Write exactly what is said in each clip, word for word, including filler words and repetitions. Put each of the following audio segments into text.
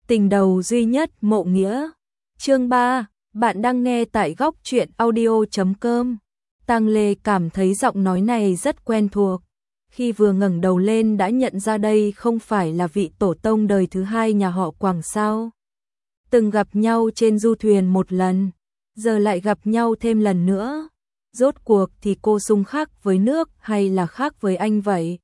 Tình đầu duy nhất Mộ Nghĩa. Chương ba, bạn đang nghe tại góc truyện audio chấm com. Tang Lê cảm thấy giọng nói này rất quen thuộc. Khi vừa ngẩng đầu lên đã nhận ra đây không phải là vị tổ tông đời thứ hai nhà họ Quảng sao. Từng gặp nhau trên du thuyền một lần, giờ lại gặp nhau thêm lần nữa. Rốt cuộc thì cô xung khắc với nước hay là khác với anh vậy?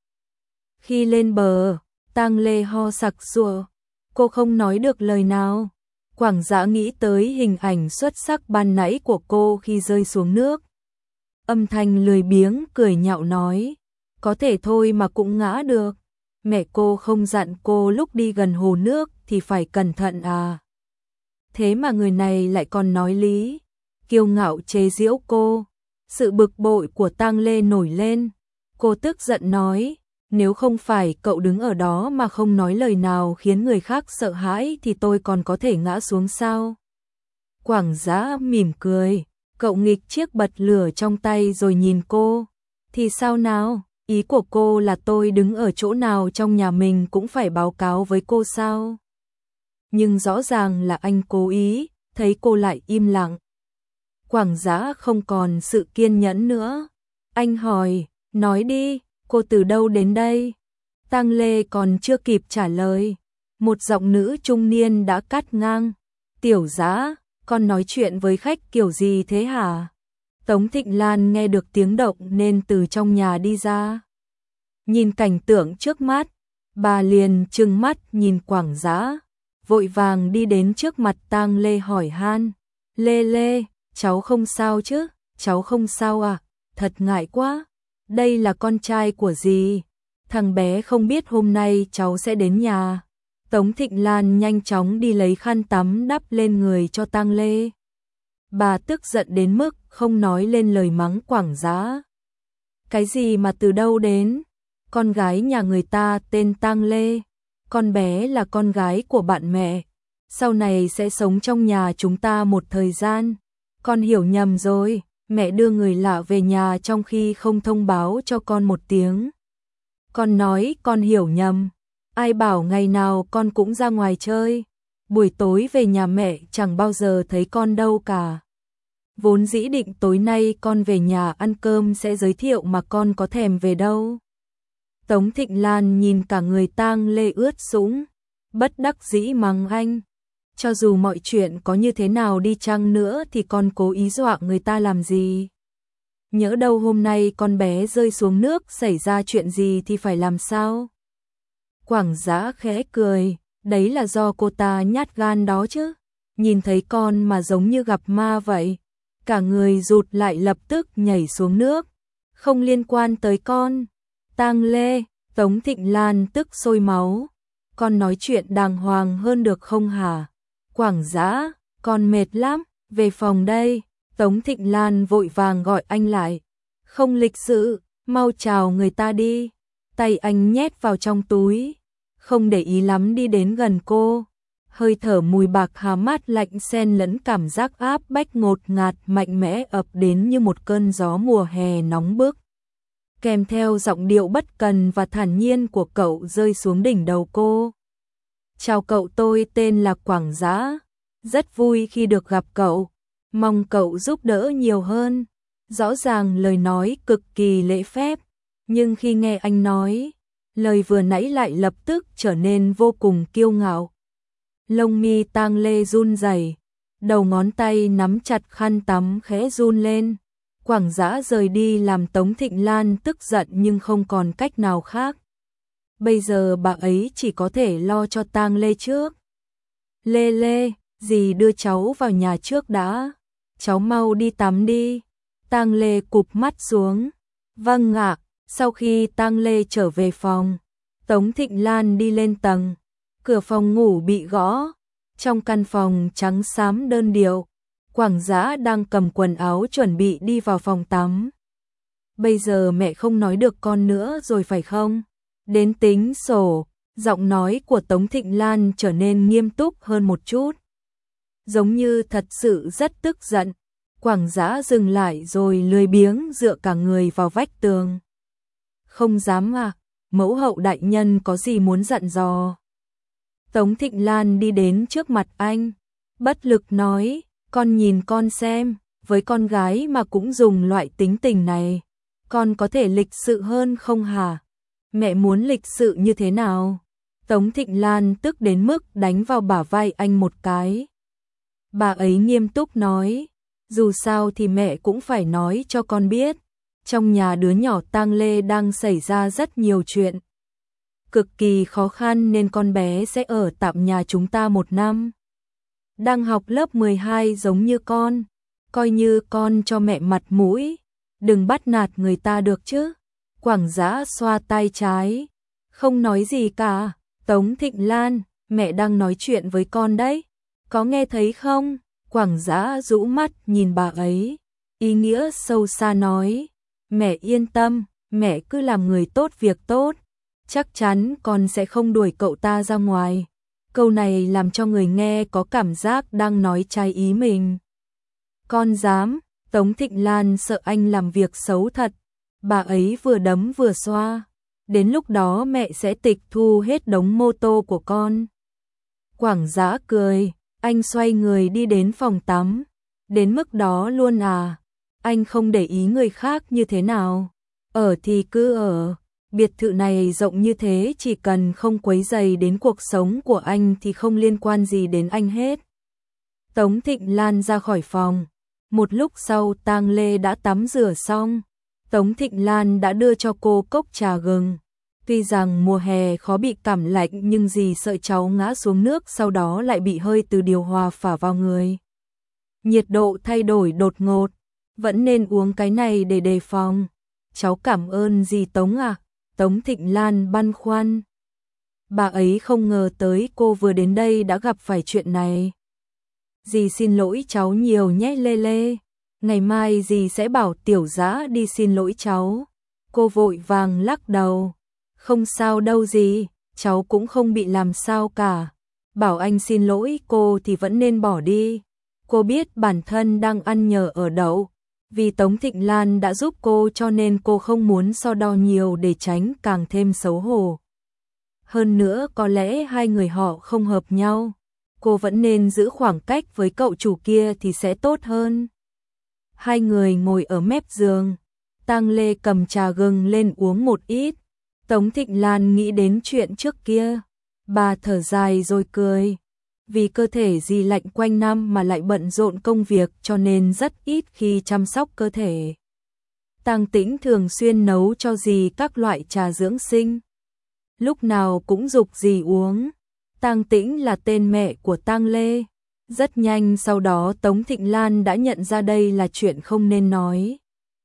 Khi lên bờ, Tang Lê ho sặc sụa. Cô không nói được lời nào. Quảng Dã nghĩ tới hình ảnh xuất sắc ban nãy của cô khi rơi xuống nước. Âm thanh lười biếng cười nhạo nói, có thể thôi mà cũng ngã được. Mẹ cô không dặn cô lúc đi gần hồ nước thì phải cẩn thận à? Thế mà người này lại còn nói lý, kiêu ngạo chế giễu cô. Sự bực bội của Tang Lê nổi lên. Cô tức giận nói, nếu không phải cậu đứng ở đó mà không nói lời nào khiến người khác sợ hãi thì tôi còn có thể ngã xuống sao? Quảng Dã mỉm cười, cậu nghịch chiếc bật lửa trong tay rồi nhìn cô. Thì sao nào, ý của cô là tôi đứng ở chỗ nào trong nhà mình cũng phải báo cáo với cô sao? Nhưng rõ ràng là anh cố ý, thấy cô lại im lặng. Quảng Dã không còn sự kiên nhẫn nữa. Anh hỏi, nói đi, cô từ đâu đến đây? Tang Lê còn chưa kịp trả lời, một giọng nữ trung niên đã cắt ngang. Tiểu Dã, con nói chuyện với khách kiểu gì thế hả? Tống Thịnh Lan nghe được tiếng động nên từ trong nhà đi ra. Nhìn cảnh tượng trước mắt, bà liền trừng mắt nhìn Quảng Dã, vội vàng đi đến trước mặt Tang Lê hỏi han. Lê Lê, cháu không sao chứ? Cháu không sao à? Thật ngại quá. Đây là con trai của dì. Thằng bé không biết hôm nay cháu sẽ đến nhà. Tống Thịnh Lan nhanh chóng đi lấy khăn tắm đắp lên người cho Tang Lê. Bà tức giận đến mức không nói lên lời mắng Quảng Dã. Cái gì mà từ đâu đến? Con gái nhà người ta tên Tang Lê. Con bé là con gái của bạn mẹ. Sau này sẽ sống trong nhà chúng ta một thời gian. Con hiểu nhầm rồi. Mẹ đưa người lạ về nhà trong khi không thông báo cho con một tiếng. Con nói con hiểu nhầm. Ai bảo ngày nào con cũng ra ngoài chơi. Buổi tối về nhà mẹ chẳng bao giờ thấy con đâu cả. Vốn dĩ định tối nay con về nhà ăn cơm sẽ giới thiệu mà con có thèm về đâu. Tống Thịnh Lan nhìn cả người Tang Lê ướt sũng, bất đắc dĩ mắng anh. Cho dù mọi chuyện có như thế nào đi chăng nữa thì con cố ý dọa người ta làm gì? Nhỡ đâu hôm nay con bé rơi xuống nước xảy ra chuyện gì thì phải làm sao? Quảng Dã khẽ cười, đấy là do cô ta nhát gan đó chứ. Nhìn thấy con mà giống như gặp ma vậy. Cả người rụt lại lập tức nhảy xuống nước. Không liên quan tới con. Tang Lê, Tống Thịnh Lan tức sôi máu. Con nói chuyện đàng hoàng hơn được không hả? Quảng Dã, con mệt lắm, về phòng đây. Tống Thịnh Lan vội vàng gọi anh lại. Không lịch sự, mau chào người ta đi. Tay anh nhét vào trong túi, không để ý lắm đi đến gần cô. Hơi thở mùi bạc hà mát lạnh xen lẫn cảm giác áp bách ngột ngạt mạnh mẽ ập đến như một cơn gió mùa hè nóng bức. Kèm theo giọng điệu bất cần và thản nhiên của cậu rơi xuống đỉnh đầu cô. Chào cậu, tôi tên là Quảng Dã. Rất vui khi được gặp cậu. Mong cậu giúp đỡ nhiều hơn. Rõ ràng lời nói cực kỳ lễ phép. Nhưng khi nghe anh nói, lời vừa nãy lại lập tức trở nên vô cùng kiêu ngạo. Lông mi Tang Lê run rẩy, đầu ngón tay nắm chặt khăn tắm khẽ run lên. Quảng Dã rời đi làm Tống Thịnh Lan tức giận nhưng không còn cách nào khác. Bây giờ bà ấy chỉ có thể lo cho Tang Lê trước. Lê Lê, dì đưa cháu vào nhà trước đã. Cháu mau đi tắm đi. Tang Lê cụp mắt xuống. Vâng ạ. Sau khi Tang Lê trở về phòng, Tống Thịnh Lan đi lên tầng. Cửa phòng ngủ bị gõ. Trong căn phòng trắng xám đơn điệu, Quảng Dã đang cầm quần áo chuẩn bị đi vào phòng tắm. Bây giờ mẹ không nói được con nữa rồi phải không? Đến tính sổ, giọng nói của Tống Thịnh Lan trở nên nghiêm túc hơn một chút. Giống như thật sự rất tức giận. Quảng Dã dừng lại rồi lười biếng dựa cả người vào vách tường. Không dám à, mẫu hậu đại nhân có gì muốn dặn dò? Tống Thịnh Lan đi đến trước mặt anh, bất lực nói, con nhìn con xem, với con gái mà cũng dùng loại tính tình này, con có thể lịch sự hơn không hả? Mẹ muốn lịch sự như thế nào? Tống Thịnh Lan tức đến mức đánh vào bả vai anh một cái. Bà ấy nghiêm túc nói, dù sao thì mẹ cũng phải nói cho con biết, trong nhà đứa nhỏ Tang Lê đang xảy ra rất nhiều chuyện. Cực kỳ khó khăn nên con bé sẽ ở tạm nhà chúng ta một năm. Đang học lớp mười hai giống như con, coi như con cho mẹ mặt mũi, đừng bắt nạt người ta được chứ. Quảng Dã xoa tay trái, không nói gì cả. Tống Thịnh Lan, mẹ đang nói chuyện với con đấy, có nghe thấy không? Quảng Dã rũ mắt nhìn bà ấy, ý nghĩa sâu xa nói, mẹ yên tâm, mẹ cứ làm người tốt việc tốt, chắc chắn con sẽ không đuổi cậu ta ra ngoài. Câu này làm cho người nghe có cảm giác đang nói trái ý mình. Con dám? Tống Thịnh Lan sợ anh làm việc xấu thật, bà ấy vừa đấm vừa xoa. Đến lúc đó mẹ sẽ tịch thu hết đống mô tô của con. Quảng Dã cười, anh xoay người đi đến phòng tắm. Đến mức đó luôn à? Anh không để ý người khác như thế nào? Ở thì cứ ở, biệt thự này rộng như thế, chỉ cần không quấy rầy đến cuộc sống của anh thì không liên quan gì đến anh hết. Tống Thịnh Lan ra khỏi phòng. Một lúc sau Tang Lê đã tắm rửa xong. Tống Thịnh Lan đã đưa cho cô cốc trà gừng. Tuy rằng mùa hè khó bị cảm lạnh nhưng dì sợ cháu ngã xuống nước sau đó lại bị hơi từ điều hòa phả vào người. Nhiệt độ thay đổi đột ngột, vẫn nên uống cái này để đề phòng. Cháu cảm ơn dì Tống à? Tống Thịnh Lan băn khoăn. Bà ấy không ngờ tới cô vừa đến đây đã gặp phải chuyện này. Dì xin lỗi cháu nhiều nhé Lê Lê. Ngày mai dì sẽ bảo Tiểu Dã đi xin lỗi cháu. Cô vội vàng lắc đầu. Không sao đâu dì, cháu cũng không bị làm sao cả. Bảo anh xin lỗi cô thì vẫn nên bỏ đi. Cô biết bản thân đang ăn nhờ ở đậu. Vì Tống Thịnh Lan đã giúp cô cho nên cô không muốn so đo nhiều để tránh càng thêm xấu hổ. Hơn nữa có lẽ hai người họ không hợp nhau. Cô vẫn nên giữ khoảng cách với cậu chủ kia thì sẽ tốt hơn. Hai người ngồi ở mép giường. Tang Lê cầm trà gừng lên uống một ít. Tống Thịnh Lan nghĩ đến chuyện trước kia. Bà thở dài rồi cười. Vì cơ thể dì lạnh quanh năm mà lại bận rộn công việc cho nên rất ít khi chăm sóc cơ thể. Tang Tĩnh thường xuyên nấu cho dì các loại trà dưỡng sinh. Lúc nào cũng giục dì uống. Tang Tĩnh là tên mẹ của Tang Lê. Rất nhanh sau đó Tống Thịnh Lan đã nhận ra đây là chuyện không nên nói.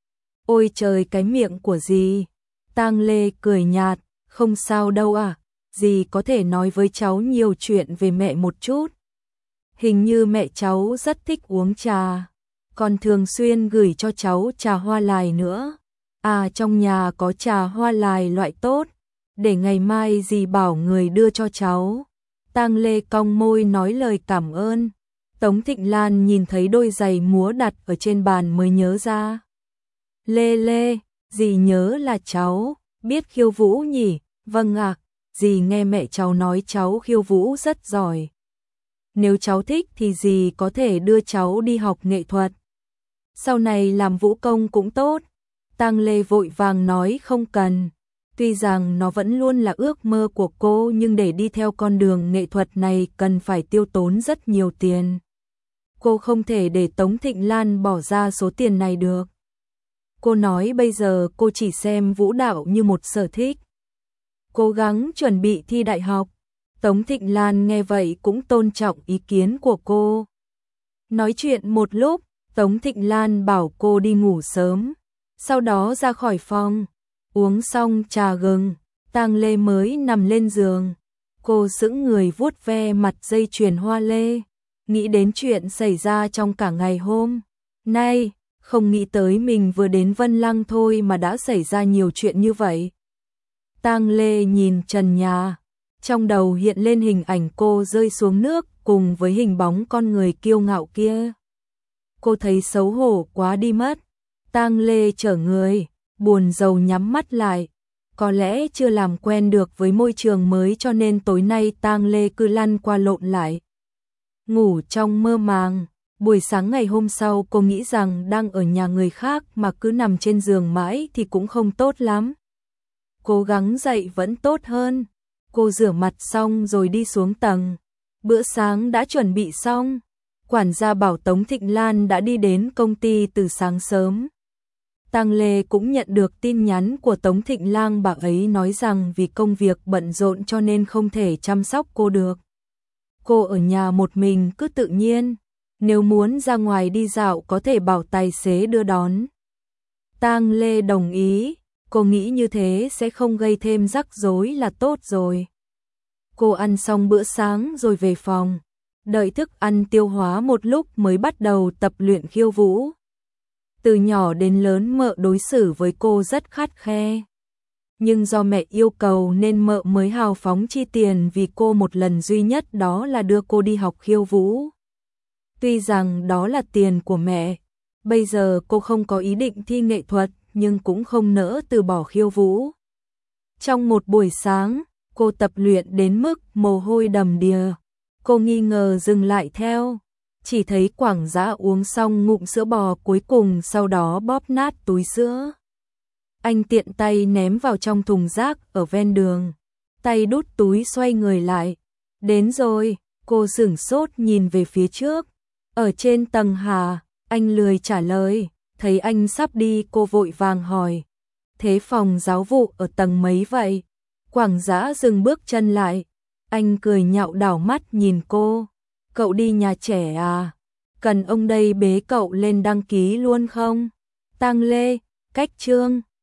Ôi trời, cái miệng của dì. Tang Lê cười nhạt, không sao đâu à, dì có thể nói với cháu nhiều chuyện về mẹ một chút. Hình như mẹ cháu rất thích uống trà, còn thường xuyên gửi cho cháu trà hoa lài nữa. À, trong nhà có trà hoa lài loại tốt, để ngày mai dì bảo người đưa cho cháu. Tang Lê cong môi nói lời cảm ơn. Tống Thịnh Lan nhìn thấy đôi giày múa đặt ở trên bàn mới nhớ ra. Lê Lê, dì nhớ là cháu biết khiêu vũ nhỉ? Vâng ạ, à, dì nghe mẹ cháu nói cháu khiêu vũ rất giỏi. Nếu cháu thích thì dì có thể đưa cháu đi học nghệ thuật. Sau này làm vũ công cũng tốt. Tang Lê vội vàng nói không cần. Tuy rằng nó vẫn luôn là ước mơ của cô nhưng để đi theo con đường nghệ thuật này cần phải tiêu tốn rất nhiều tiền. Cô không thể để Tống Thịnh Lan bỏ ra số tiền này được. Cô nói bây giờ cô chỉ xem vũ đạo như một sở thích. Cố gắng chuẩn bị thi đại học. Tống Thịnh Lan nghe vậy cũng tôn trọng ý kiến của cô. Nói chuyện một lúc, Tống Thịnh Lan bảo cô đi ngủ sớm. Sau đó ra khỏi phòng. Uống xong trà gừng, Tang Lê mới nằm lên giường. Cô sững người vuốt ve mặt dây chuyền hoa lê. Nghĩ đến chuyện xảy ra trong cả ngày hôm nay. Không nghĩ tới mình vừa đến Vân Lăng thôi mà đã xảy ra nhiều chuyện như vậy. Tang Lê nhìn trần nhà, trong đầu hiện lên hình ảnh cô rơi xuống nước cùng với hình bóng con người kiêu ngạo kia. Cô thấy xấu hổ quá đi mất. Tang Lê trở người, buồn rầu nhắm mắt lại. có lẽ chưa làm quen được với môi trường mới cho nên tối nay Tang Lê cứ lăn qua lộn lại. Ngủ trong mơ màng, buổi sáng ngày hôm sau cô nghĩ rằng đang ở nhà người khác mà cứ nằm trên giường mãi thì cũng không tốt lắm. Cố gắng dậy vẫn tốt hơn. Cô rửa mặt xong rồi đi xuống tầng. Bữa sáng đã chuẩn bị xong. Quản gia bảo Tống Thịnh Lan đã đi đến công ty từ sáng sớm. Tang Lê cũng nhận được tin nhắn của Tống Thịnh Lan, bà ấy nói rằng vì công việc bận rộn cho nên không thể chăm sóc cô được. Cô ở nhà một mình cứ tự nhiên, nếu muốn ra ngoài đi dạo có thể bảo tài xế đưa đón. Tang Lê đồng ý, cô nghĩ như thế sẽ không gây thêm rắc rối là tốt rồi. Cô ăn xong bữa sáng rồi về phòng, đợi thức ăn tiêu hóa một lúc mới bắt đầu tập luyện khiêu vũ. Từ nhỏ đến lớn mợ đối xử với cô rất khắt khe. Nhưng do mẹ yêu cầu nên mợ mới hào phóng chi tiền vì cô một lần duy nhất, đó là đưa cô đi học khiêu vũ. Tuy rằng đó là tiền của mẹ, bây giờ cô không có ý định thi nghệ thuật nhưng cũng không nỡ từ bỏ khiêu vũ. Trong một buổi sáng, cô tập luyện đến mức mồ hôi đầm đìa. Cô nghi ngờ dừng lại theo, chỉ thấy Quảng Dã uống xong ngụm sữa bò cuối cùng sau đó bóp nát túi sữa. Anh tiện tay ném vào trong thùng rác ở ven đường, tay đút túi xoay người lại. Đến rồi, cô sửng sốt nhìn về phía trước. Ở trên tầng hả? Anh lười trả lời, thấy anh sắp đi cô vội vàng hỏi. Thế phòng giáo vụ ở tầng mấy vậy? Quảng Dã dừng bước chân lại, anh cười nhạo đảo mắt nhìn cô. Cậu đi nhà trẻ à? Cần ông đây bế cậu lên đăng ký luôn không? Tang Lê, cách chương